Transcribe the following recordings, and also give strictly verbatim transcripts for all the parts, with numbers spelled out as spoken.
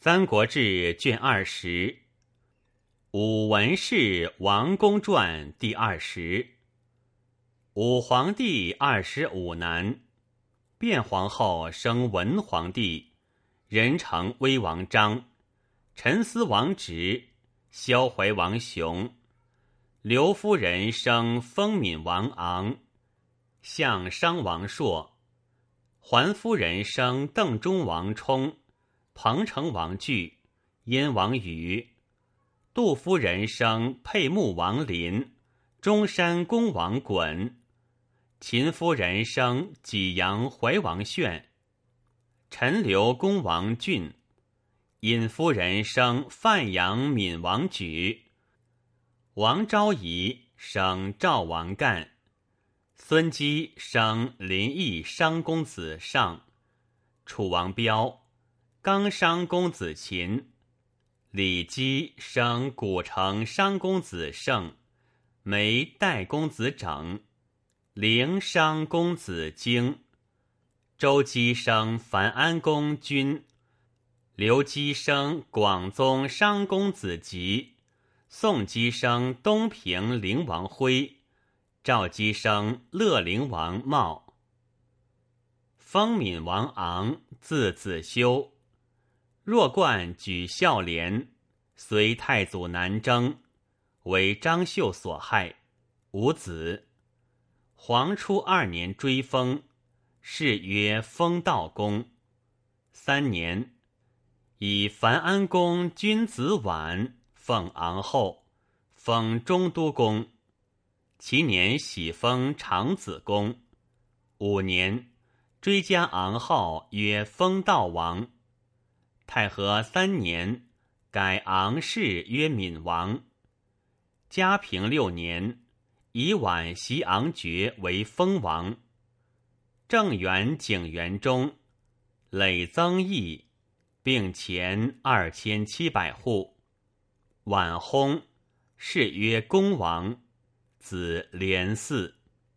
三国志》卷二十，武文氏王公传第二十。武皇帝二十五男，卞皇后生文皇帝，人称威王章，陈思王直，萧怀王雄。刘夫人生封闵王昂，相商王朔。桓夫人生邓中王冲，彭城王惧，燕王宇。杜夫人生沛穆王林，中山公王衮。秦夫人生济阳怀王炫。陈留公王俊。尹夫人生范阳闵王举。王昭仪生赵王干。孙基生临邑商公子尚。楚王彪刚商公子秦。李基生古城商公子胜。梅代公子整。陵商公子荆。周姬生樊安公君。刘基生广宗商公子吉。宋姬生东平陵王辉。赵姬生乐陵王茂。封闵王昂字子修。若冠举孝廉，随太祖南征，为张绣所害，无子。黄初二年追封，谥曰封道公。三年，以樊安公君子琬奉昂后，封中都公。其年喜封长子公。五年，追加昂号曰封道王。太和三年，改昂氏曰闵王。嘉平六年，以宛袭昂爵为封王。正元景元中，累增邑，并前二千七百户。宛薨，谥曰公王，子连嗣。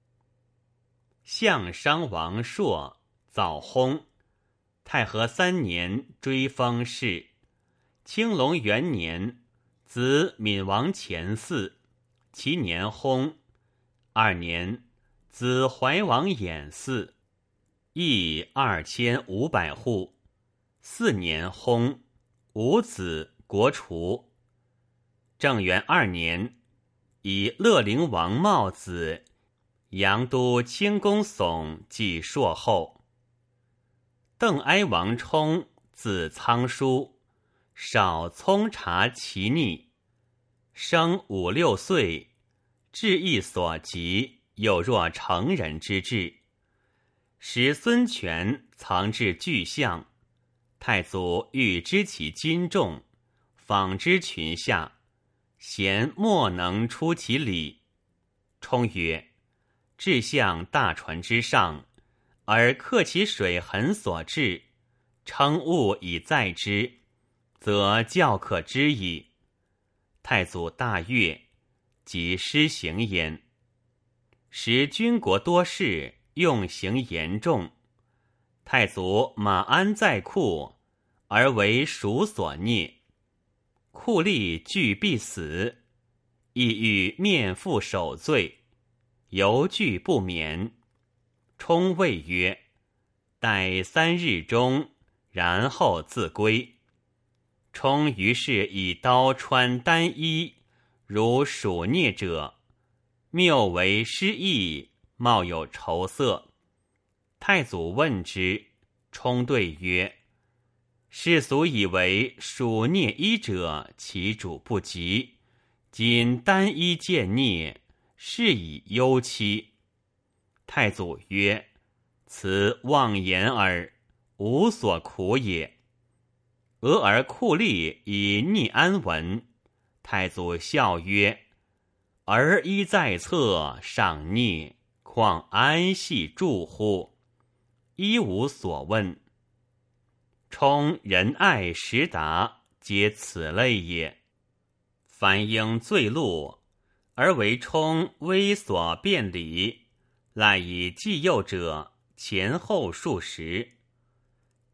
相商王朔早薨。太和三年，追封谥。青龙元年，子闵王前嗣，其年薨。二年，子怀王衍嗣，邑二千五百户。四年薨，无子，国除。正元二年，以乐陵王茂子阳都清公悚继朔后。邓哀王冲字仓叔，少聪察其逆，生五六岁，志意所及，有若成人之志。时孙权曾至巨象，太祖欲知其斤重，访之群下，贤莫能出其理。冲曰：志象大船之上，而克其水痕所至，称物以载之，则教可知矣。太祖大悦，即施行焉。时军国多事，用刑严重。太祖马鞍在库，而为蜀所孽。库吏惧必死，意欲面负首罪，犹惧不免。冲谓曰：待三日中，然后自归。冲于是以刀穿单衣，如鼠啮者，谬为失意，貌有愁色。太祖问之，冲对曰：世俗以为鼠啮衣者，其主不及，今单衣见啮，是以忧戚。太祖曰：此妄言耳，无所苦也。俄而库吏以逆安闻。太祖笑曰：儿衣在侧，尚啮，况安系住乎？一无所问。冲仁爱实达，皆此类也。凡应罪戮，而为冲微所辩理，赖以济幼者前后数十。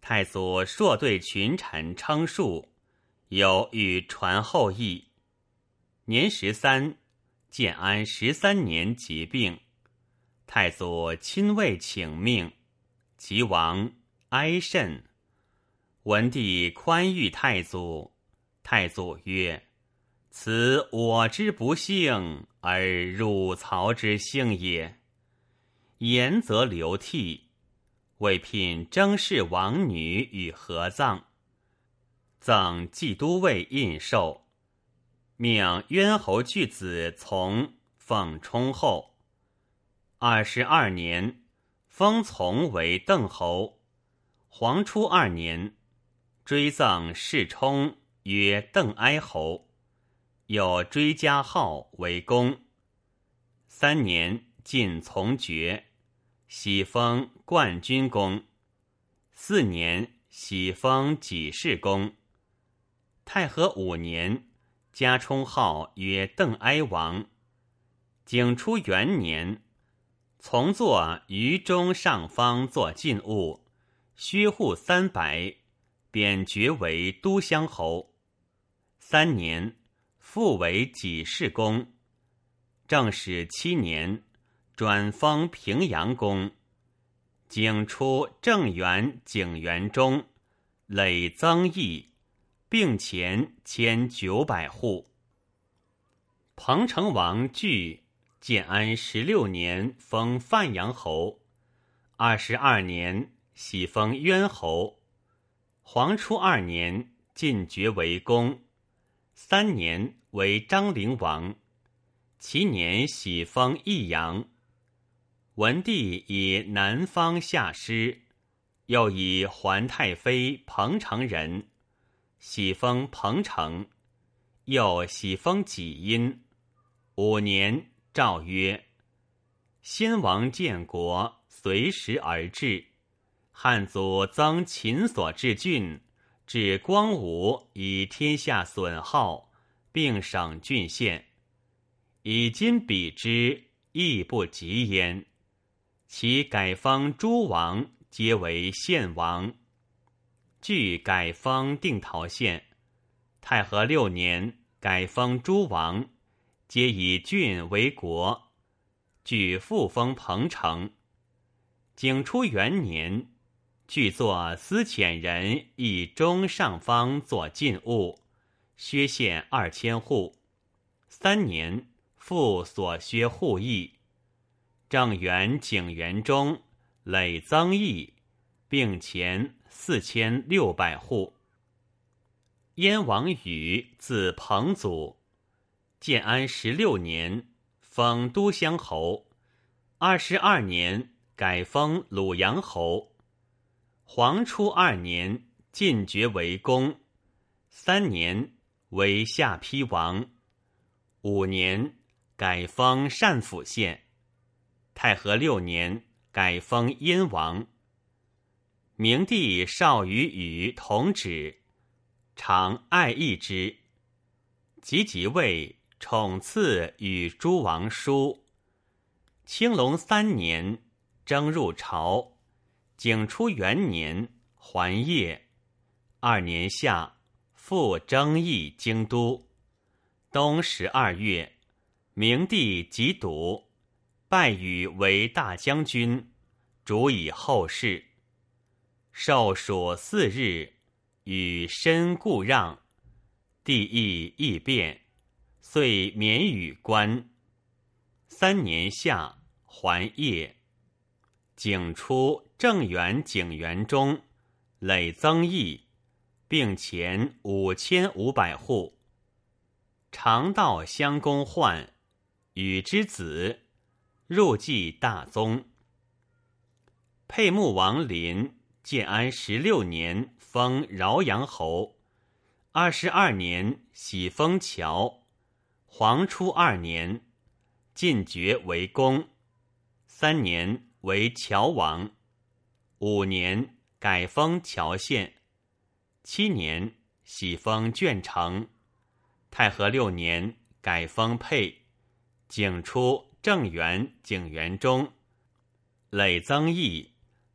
太祖朔对群臣称述，有欲传后意。年十三，建安十三年疾病，太祖亲为请命，其亡，哀甚。文帝宽谕太祖，太祖曰：此我之不幸，而汝曹之幸也。言则流涕，为聘征氏王女与合葬，赠冀都尉印绶，命渊侯巨子从奉冲后。二十二年，封从为邓侯。黄初二年，追赠世冲曰邓哀侯，又追加号为公。三年，晋从爵，喜封冠军公。四年，喜封己氏公。太和五年，加充号曰邓哀王。景初元年，从作于中上方作进务，薛户三百，贬爵为都乡侯。三年，复为己氏公。正始七年，转封平阳公。景初正元景元中，累增邑，并前千九百户。彭城王据建安十六年封范阳侯，二十二年喜封渊侯。黄初二年进爵为公，三年为张陵王。其年喜封益阳。文帝以南方下师，又以桓太妃彭城人，喜封彭城，又喜封己阴。五年，诏曰：先王建国，随时而治。汉祖增秦所治郡，至光武，以天下损耗，并省郡县。以今比之，亦不及焉。其改封诸王，皆为县王。据改封定陶县。太和六年，改封诸王，皆以郡为国。据复封彭城。景初元年，据作司遣人以中上方作进务，削县二千户。三年，复所削户邑。正元景元中，累增邑，并前四千六百户。燕王宇字彭祖，建安十六年封都乡侯，二十二年改封鲁阳侯。黄初二年进爵为公，三年为下邳王。五年改封单府县。太和六年改封燕王。明帝少与禹同旨，常爱义之。及即位，宠赐与诸王书。青龙三年，征入朝。景初元年，还业。二年夏，复征议京都。冬十二月，明帝即笃，拜禹为大将军，主以后事。受暑四日，禹身故让，帝意异变，遂免禹官。三年夏，还业。景初正元景元中，累增邑，并前五千五百户。常道襄公患，禹之子，入继大宗。沛穆王林，建安十六年封饶阳侯，二十二年喜封乔。黄初二年，进爵为公。三年为乔王。五年改封乔县。七年喜封鄄城。太和六年改封沛。景初正元景元中，累增邑，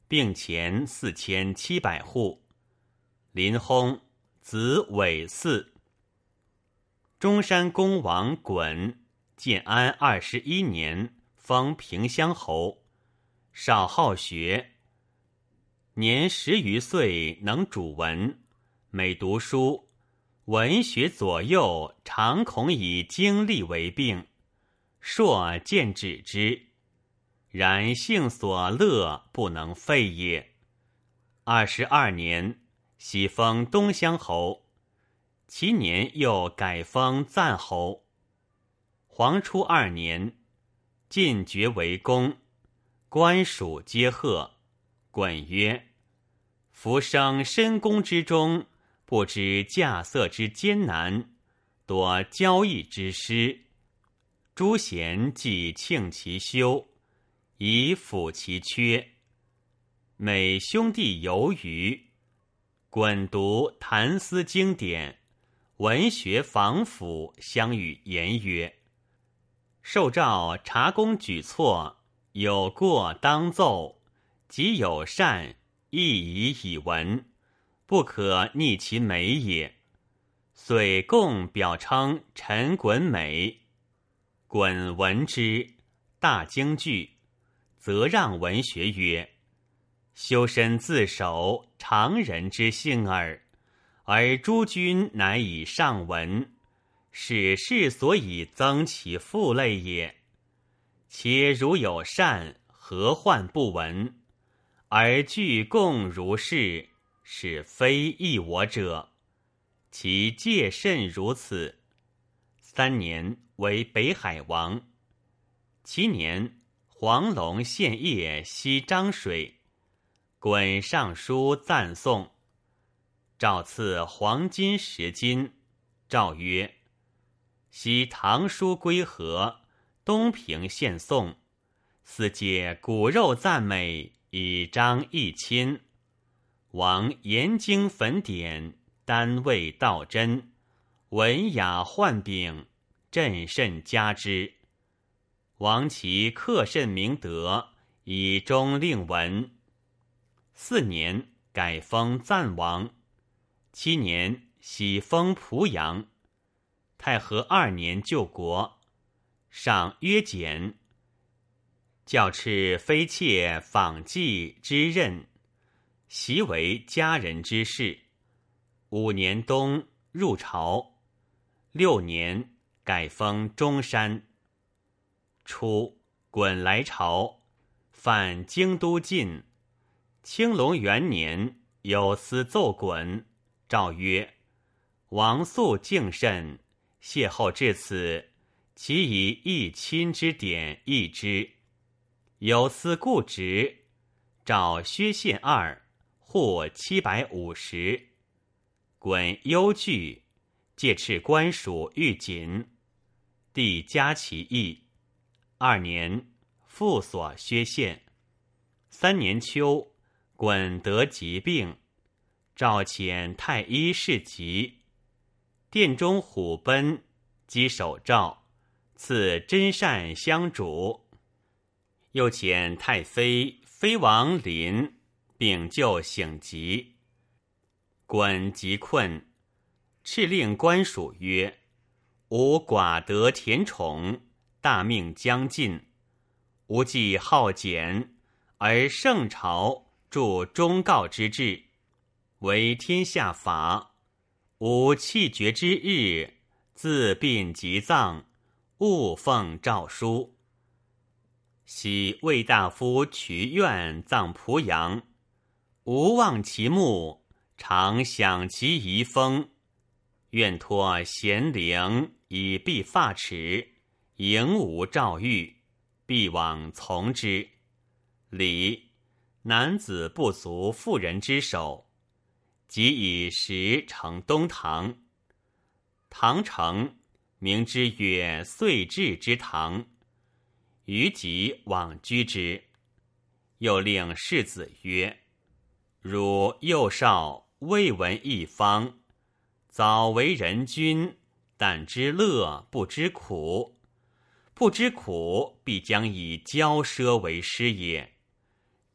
并前四千七百户。临薨，子韦嗣。中山公王衮建安二十一年封平乡侯，少好学，年十余岁能主文，每读书，文学左右常恐以经历为病，硕见止之，然性所乐不能废也。二十二年，喜封东乡侯，其年又改封赞侯。黄初二年，进爵为公，官属皆贺。衮曰：夫生深宫之中，不知稼穑之艰难，多交易之失。诸贤既庆其休，以抚其缺。每兄弟游于，衮读谈思经典，文学访辅，相与言曰：受诏察公举措，有过当奏，即有善，亦以以闻，不可逆其美也。遂共表称陈衮美。衮闻之，大惊惧，责让文学曰：修身自守，常人之幸耳，而诸君乃以上文，使世所以增其负累也。且如有善，何患不闻？而俱共如是，使非益我者，其戒甚如此。三年，为北海王。其年，黄龙献业西漳水，衮上书赞颂，诏赐黄金十斤。诏曰：昔唐书归和，东平献颂，四借骨肉赞美，以彰义亲。王研经粉典，单位道真，文雅幻秉，朕甚嘉之。王其克甚明德，以终令文。四年，改封赞王。七年，喜封濮阳。太和二年救国，上约简，教敕妃妾访祭之任，习为家人之事。五年冬，入朝。六年，改封中山。初，衮来朝，犯京都禁。青龙元年，有司奏衮，诏曰：王肃敬甚，邂逅至此，其以义亲之典议之。有司固执，诏薛献二，户七百五十。衮忧惧，借敕官署御谨，帝加其意。二年，复所薛献。三年秋，衮得疾病，诏遣太医侍疾。殿中虎贲，击手诏，赐真善相主。又遣太妃妃王林，并就省疾。衮疾困，敕令官署曰：吾寡得田宠，大命将尽，吾既好简，而圣朝著忠告之志，为天下法。吾弃绝之日，自殡即葬，勿奉诏书。昔魏大夫瞿愿葬濮阳，吾望其墓，常享其遗风。愿托贤灵以避发齿，迎无诏谕，必往从之。礼，男子不足妇人之手。即以石成东堂。堂成，名之曰岁至之堂。余即往居之。又令世子曰：汝幼少，未闻一方，早为人君，但知乐不知苦。不知苦，必将以骄奢为师也。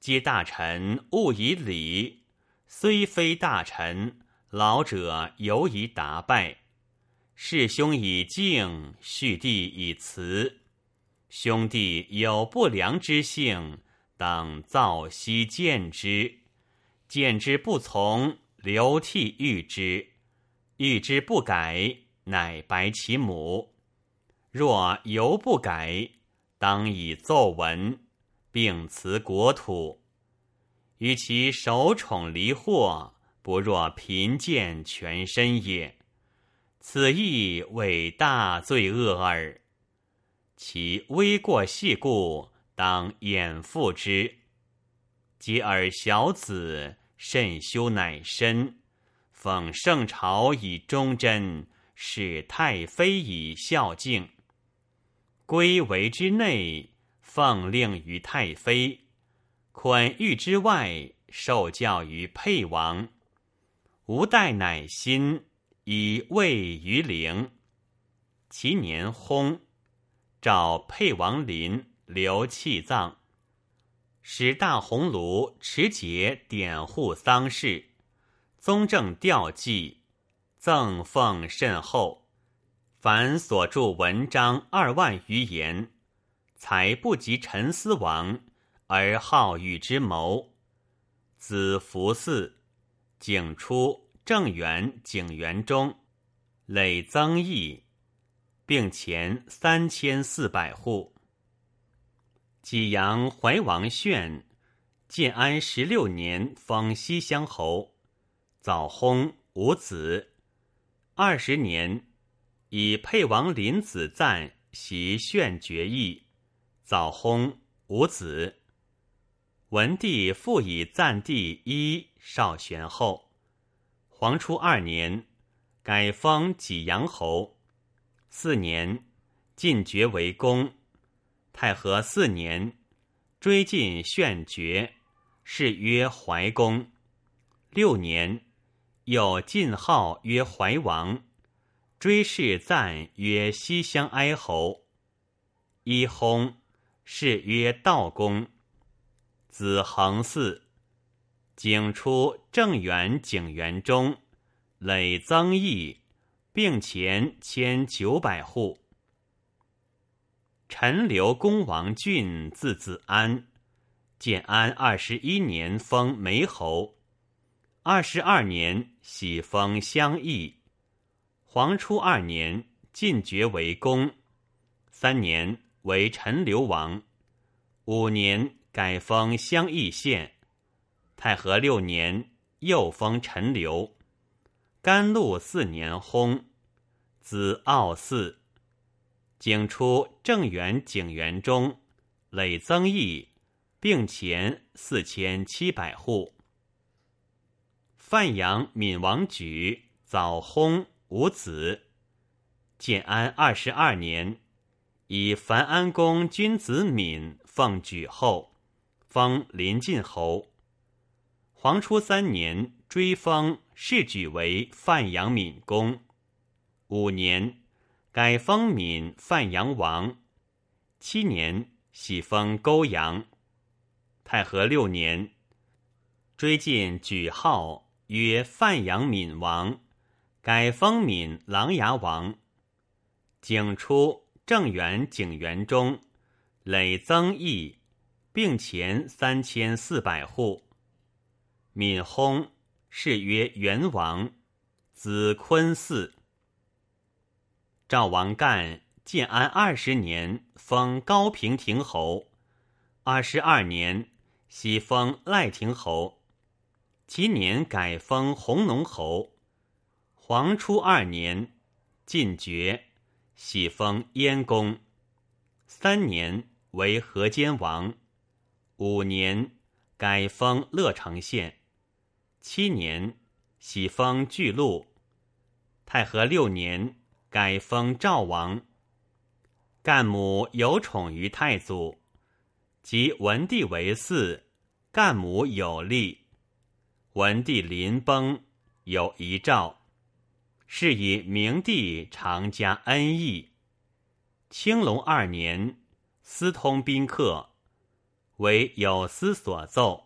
皆大臣务以礼，虽非大臣，老者犹以达拜。世兄以敬，序弟以辞。兄弟有不良之性，当皂悉见之。见之不从，流涕喻之；喻之不改，乃白其母。若犹不改，当以奏闻，并辞国土。与其守宠离祸，不若贫贱全身也。此亦为大罪恶耳。其微过细故，当掩覆之。及尔小子，慎修乃深。奉圣朝以忠贞，使太妃以孝敬。归为之内，奉令于太妃；捆狱之外，受教于沛王。吾代乃心，以位于陵。其年薨，召沛王临，留弃葬。使大鸿胪持节典护丧事，宗正吊祭，赠奉甚厚。凡所著文章二万余言，才不及陈思王，而好与之谋。子服嗣，景初正元景元中，累增邑，并前三千四百户。济阳怀王炫，建安十六年封西乡侯，早薨，无子。二十年，以沛王临子赞袭炫爵邑，早薨，无子。文帝复以赞弟一少玄后。黄初二年，改封济阳侯。四年，进爵为公。太和四年，追进炫爵，谥曰怀公。六年，又进号曰怀王，追谥赞曰西乡哀侯。一薨，谥曰道公。子恒嗣。景初正元景元中，累增邑，并前千九百户。陈留公王俊，字子安，建安二十一年封梅侯。二十二年喜封襄邑。黄初二年，进爵为公。三年为陈留王。五年改封襄邑县。太和六年，又封陈留。甘露四年薨，子傲嗣。景初正元景元中，累增邑，并前四千七百户。范阳闵王举，早薨，无子。建安二十二年，以樊安公君子闵奉举后，封临晋侯。黄初三年，追封世举为范阳闵公。五年，改封闵范阳王。七年，喜封勾阳。太和六年，追进举号曰范阳闵王，改封闵琅琊王。景初正元景元中，累增邑，并前三千四百户。闵薨，谥曰元王，子坤嗣。赵王干建安二十年封高平亭侯。二十二年，喜封赖亭侯。其年改封弘农侯。黄初二年，进爵，喜封燕公。三年为河间王。五年改封乐城县。七年，喜封巨鹿。太和六年，改封赵王。干母有宠于太祖，及文帝为嗣，干母有立。文帝临崩，有遗诏，是以明帝常加恩义。青龙二年，私通宾客，为有司所奏。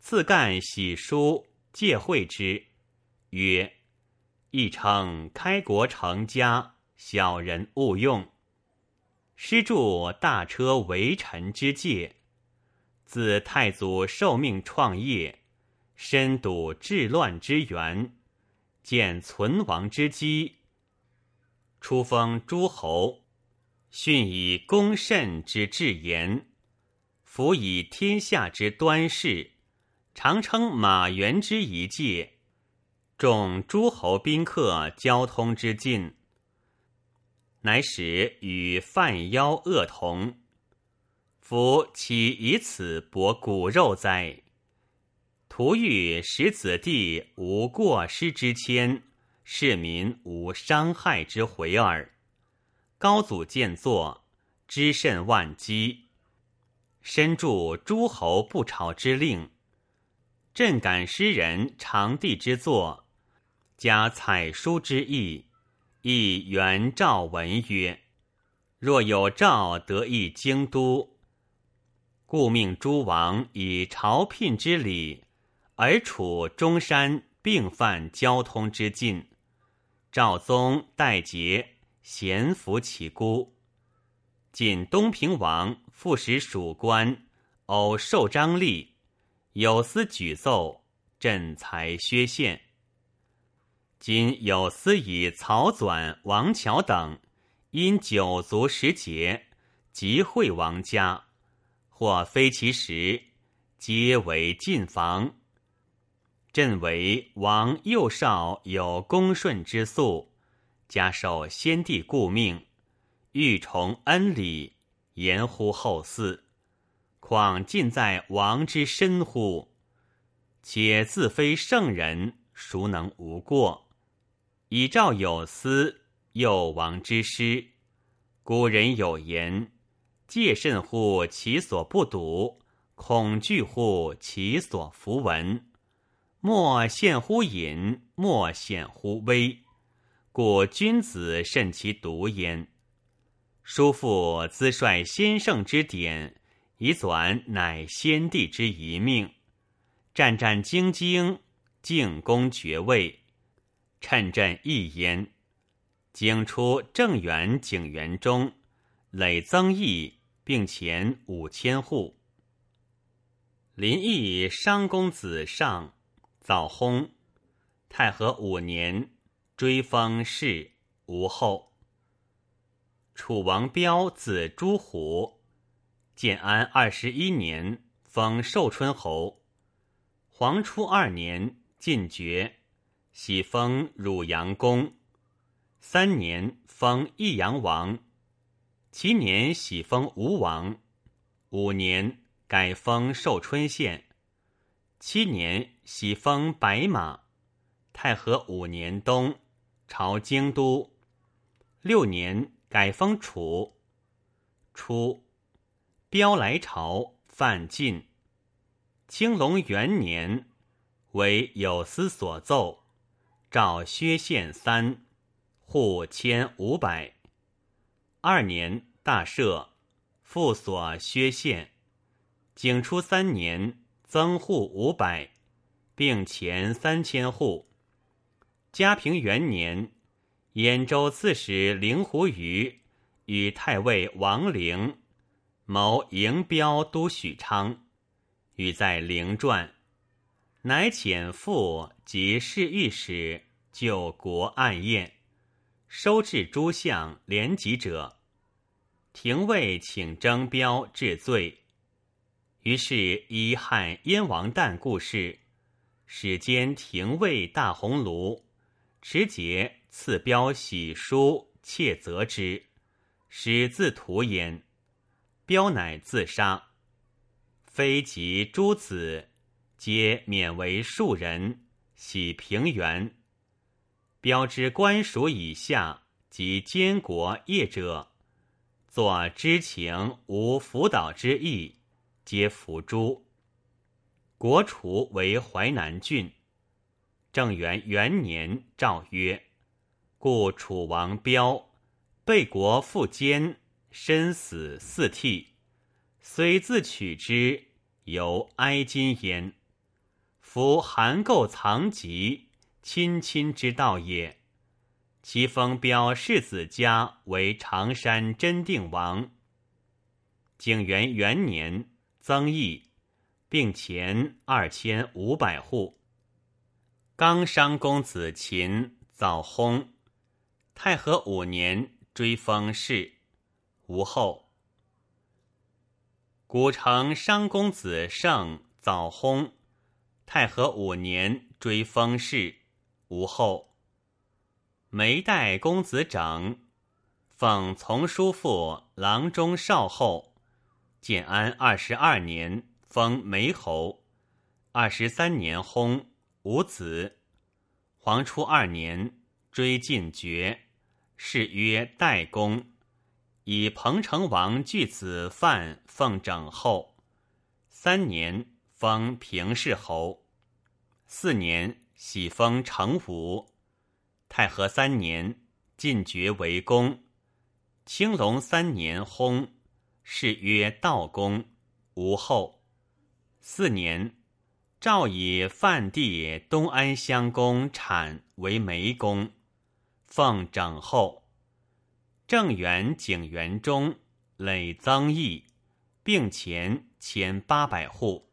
自干喜书借会之，曰：亦称开国成家，小人勿用。施助大车为臣之戒，自太祖受命创业，深睹治乱之源，见存亡之机，初封诸侯，训以公慎之治言，辅以天下之端事，常称马援之一介，重诸侯宾客交通之禁，乃使与犯妖恶同。夫岂以此博骨肉哉？徒欲使子弟无过失之谦，市民无伤害之回耳。高祖见作，知甚万机，身著诸侯不朝之令，朕感诗人长帝之作，加采书之意，亦原诏文曰：若有诏得诣京都，故命诸王以朝聘之礼，而处中山并犯交通之禁。赵宗代节，咸服其孤。晋东平王复使属官偶受张力，有司举奏，朕才削县。今有司以曹纂、王乔等因九族时节，集会王家，或非其时，皆为禁防。朕为王幼少有恭顺之素，加受先帝故命，欲崇恩礼，严乎后嗣，况尽在王之身乎？且自非圣人，孰能无过？以诏有司，诱王之师。古人有言：戒慎乎其所不睹，恐惧乎其所弗闻。莫陷乎隐，莫显乎微，故君子慎其独焉。叔父资率先圣之典，以纂乃先帝之遗命，战战兢兢，进攻爵位，趁朕一焉。景出正元景元中，累增邑，并前五千户。临邑商公子上，早薨。太和五年，追封谥，无后。楚王彪字朱虎，建安二十一年，封寿春侯。黄初二年，进爵，喜封汝阳公。三年，封益阳王。其年，喜封吴王。五年，改封寿春县。七年，喜封白马。太和五年冬，朝京都。六年，改封楚。初，彪来朝，犯禁。青龙元年，为有司所奏，诏削县三，户千五百。二年，大赦，复所削县。景初三年，增户五百，并前三千户。嘉平元年，兖州刺史灵狐虞与太尉王陵谋迎彪都许昌，与在陵传，乃遣父及侍御史就国案验，收治诸相廉籍者。廷尉请征彪治罪，于是依汉燕王诞故事，使兼廷尉大鸿胪，持节赐彪喜书，窃责之，使自屠焉。彪乃自杀。非及诸子，皆免为庶人，徙平原。彪之官属以下及监国业者，作知情无辅导之意，皆伏诛。国除为淮南郡。正元元年诏曰：故楚王彪被国复奸，身死四替，虽自取之，犹哀今焉。 夫函垢藏疾，亲亲之道也。其封标世子家为常山真定王。景元元年，增邑，并前二千五百户。纲商公子秦早薨，太和五年追封谥，无后。古城商公子胜早薨，太和五年追封谥，无后。梅代公子整奉从叔父郎中少后，建安二十二年封梅侯，二十三年薨，无子。黄初二年追晋爵，谥曰代公，以彭城王巨子范奉整后。三年封平氏侯，四年喜封成武。太和三年晋爵为公，青龙三年薨，谥曰道公，无后。四年，诏以范地东安乡公产为梅公，奉整后。正元景元中，累增邑，并前千八百户。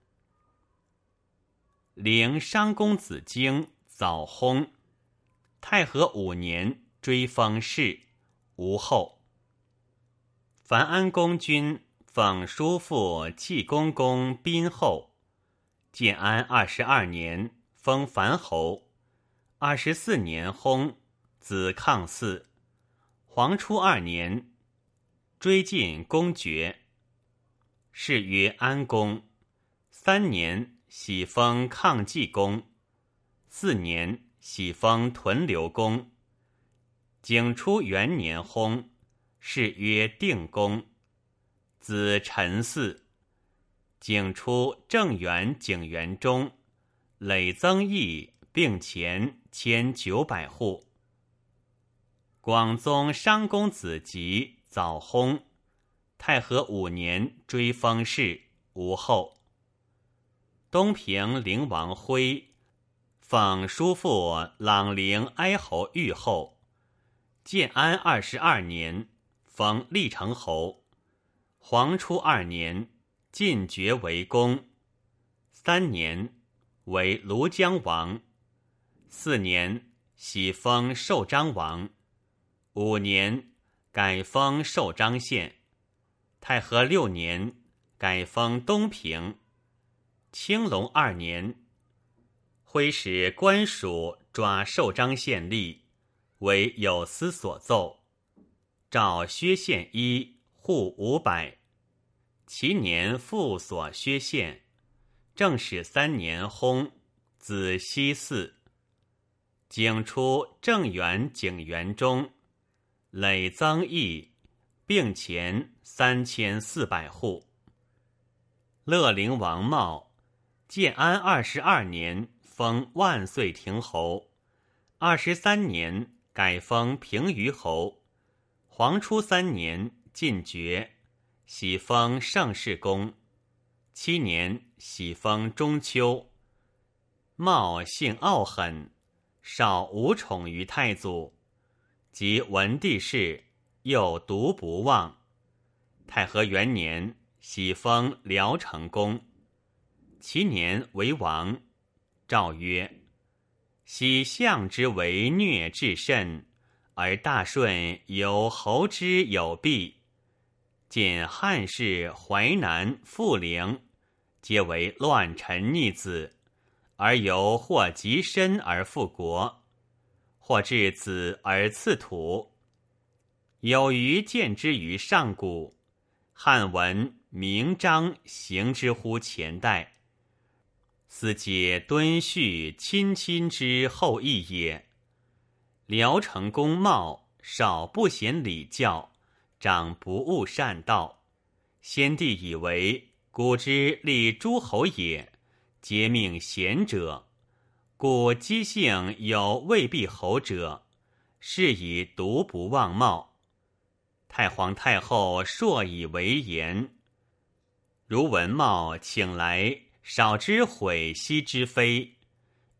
陵商公子荆早薨，太和五年追封谥，无后。樊安公君奉叔父契公公宾后，建安二十二年封樊侯，二十四年薨，子抗嗣。黄初二年追晋公爵，谥曰安公。三年喜封抗济公，四年喜封屯留公。景初元年薨，谥曰定公，子陈嗣。景初正元景元中，累增邑，并前千九百户。广宗商公子吉早薨，太和五年追封谥，无后。东平陵王徽奉叔父朗陵哀侯御后，建安二十二年封历城侯。黄初二年晋爵为公，三年为庐江王，四年喜封寿章王，五年改封寿章县。太和六年改封东平。青龙二年，徽使官署抓寿章县吏，为有司所奏，诏薛县一，户五百。其年复所薛县。正始三年薨，子熙嗣。景初正元景元中，累增邑，并前三千四百户。乐陵王茂建安二十二年封万岁亭侯，二十三年改封平虞侯。黄初三年晋爵，喜封盛世公。七年喜封中秋。茂性傲狠，少无宠于太祖，及文帝事，又独不忘。太和元年喜封辽成公。其年为王，诏曰：昔相之为虐至甚，而大顺有侯之有弊。见汉室淮南富陵，皆为乱臣逆子，而由或及身而复国，或至子而赐土。有余见之于上古，汉文明章行之乎前代，斯皆敦恤亲亲之后裔也。辽成公茂少不贤礼教，长不务善道，先帝以为古之立诸侯也，皆命贤者，故姬姓有未必侯者，是以独不忘茂。太皇太后硕以为言，如闻茂请来，少之悔惜之非，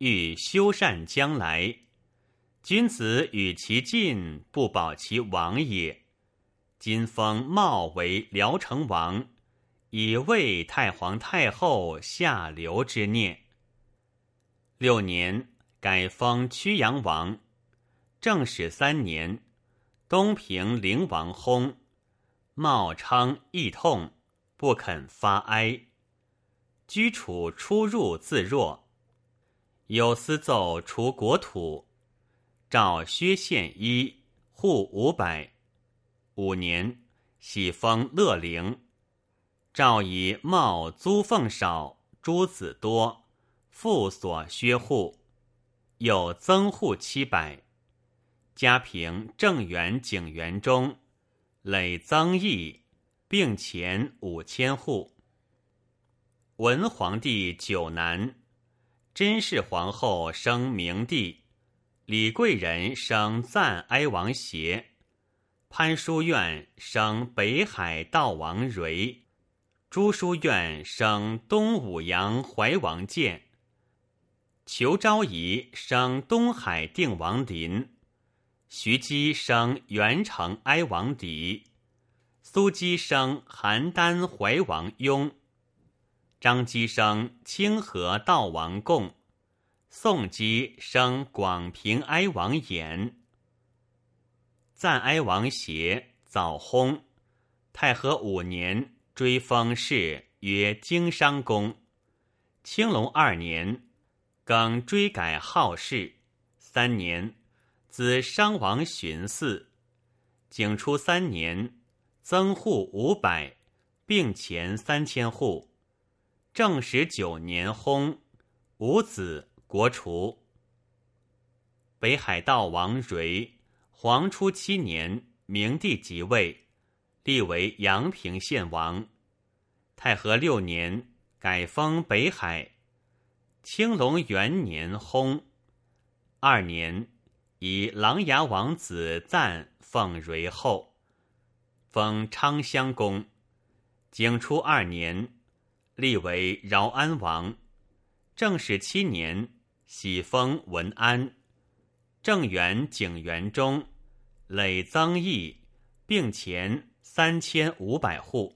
欲修缮将来，君子与其进，不保其亡也。今封茂为辽城王，以魏太皇太后下流之念。六年，改封曲阳王。正始三年，东平陵王薨，茂称益痛，不肯发哀。居处出入自若。有司奏除国土，诏薛献一，户五百。五年，喜封乐陵。诏以茂租俸少，诸子多，复所削户，又增户七百。嘉平正元景元中，累增邑，并前五千户。文皇帝九男，甄氏皇后生明帝，李贵人生赞哀王协，潘书院生北海道王蕤，朱书院生东武阳怀王建，裘昭仪生东海定王林，徐姬生元城哀王狄，苏姬生邯郸怀王雍，张姬生清河道王贡，宋姬生广平哀王衍。赞哀王协早薨，太和五年追封谥曰经商公。青龙二年，更追改号谥。三年，子商王巡嗣。景初三年，增户五百，并前三千户。正始九年薨，无子，国除。北海道王蕤，黄初七年，明帝即位，立为阳平县王。太和六年，改封北海。青龙元年薨。二年，以琅琊王子赞奉蕤后，封昌襄公。景初二年，立为饶安王。正始七年，喜封文安。正元景元中，累增邑，并前三千五百户。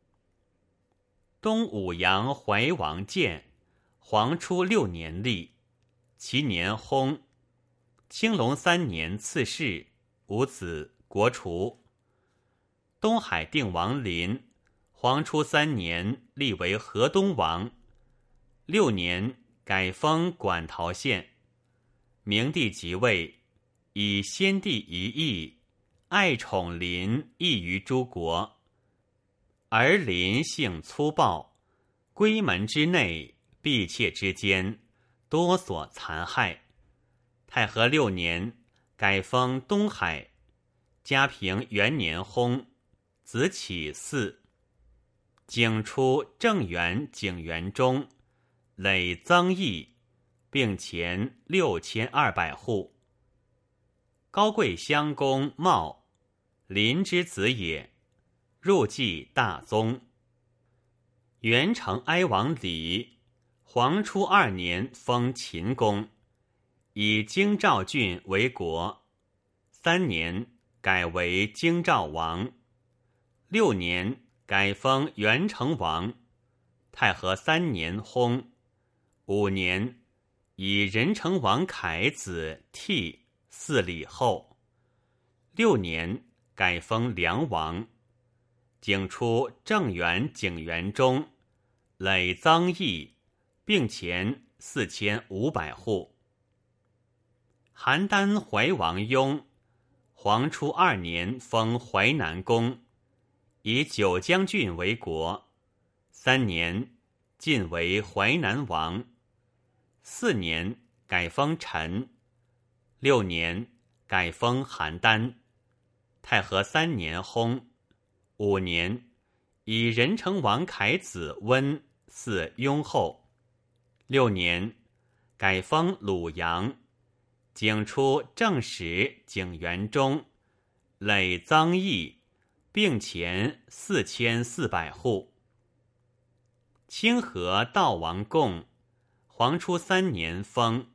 东武阳怀王建，黄初六年立，其年薨。青龙三年赐谥，无子，国除。东海定王林，黄初三年立为河东王。六年，改封馆陶县。明帝即位，以先帝遗义，爱宠林异于诸国。而林性粗暴，闺门之内，婢妾之间，多所残害。太和六年，改封东海。嘉平元年薨，子启嗣。景初正元景元中，累增邑，并前六千二百户。高贵襄公茂，林之子也，入继大宗。元城哀王李，黄初二年封秦公，以京兆郡为国。三年，改为京兆王。六年，改封元城王。太和三年薨。五年，以仁成王凯子替嗣李后。六年，改封梁王。景初正元景元中，累增邑，并前四千五百户。邯郸怀王雍，黄初二年封淮南公，以九江郡为国。三年，晋为淮南王。四年，改封陈。六年，改封邯郸。太和三年薨。五年，以仁成王凯子温嗣雍后。六年，改封鲁阳。景初正始景元中，累增邑，并前四千四百户。清河道王贡，黄初三年封，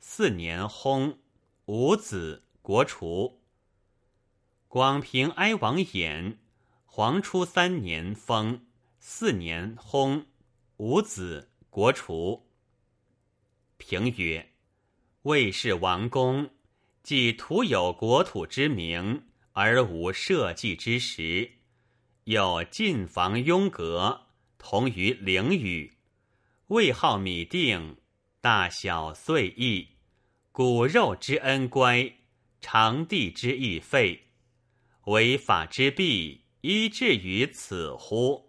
四年薨，无子，国除。广平哀王衍，黄初三年封，四年薨，无子，国除。评曰：魏氏王公，既徒有国土之名，而无社稷之实，又进防雍阁，同于陵宇，位号米定，大小岁异，骨肉之恩乖，常地之义废，违法之弊，依至于此乎？